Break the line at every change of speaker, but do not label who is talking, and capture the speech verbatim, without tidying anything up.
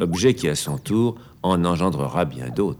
l'objet qui, à son tour, en engendrera bien d'autres.